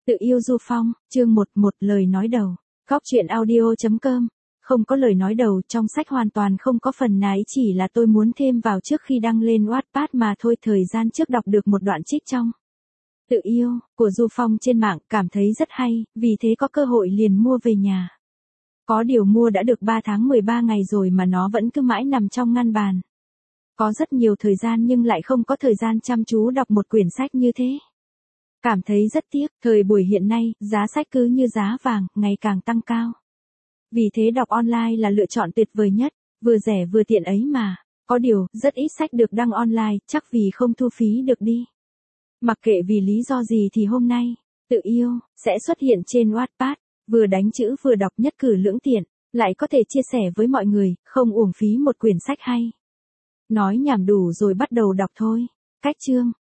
Tự yêu Du Phong, chương 11 lời nói đầu. Góc truyện audio.com. Không có lời nói đầu, trong sách hoàn toàn không có phần này, chỉ là tôi muốn thêm vào trước khi đăng lên Wattpad mà thôi. Thời gian trước đọc được một đoạn trích trong Tự yêu của Du Phong trên mạng, cảm thấy rất hay, vì thế có cơ hội liền mua về nhà. Có điều mua đã được 3 tháng 13 ngày rồi mà nó vẫn cứ mãi nằm trong ngăn bàn. Có rất nhiều thời gian nhưng lại không có thời gian chăm chú đọc một quyển sách như thế. Cảm thấy rất tiếc, thời buổi hiện nay, giá sách cứ như giá vàng, ngày càng tăng cao. Vì thế đọc online là lựa chọn tuyệt vời nhất, vừa rẻ vừa tiện ấy mà. Có điều, rất ít sách được đăng online, chắc vì không thu phí được đi. Mặc kệ vì lý do gì thì hôm nay, Tự yêu sẽ xuất hiện trên Wattpad, vừa đánh chữ vừa đọc, nhất cử lưỡng tiện, lại có thể chia sẻ với mọi người, không uổng phí một quyển sách hay. Nói nhảm đủ rồi, bắt đầu đọc thôi. Cách chương,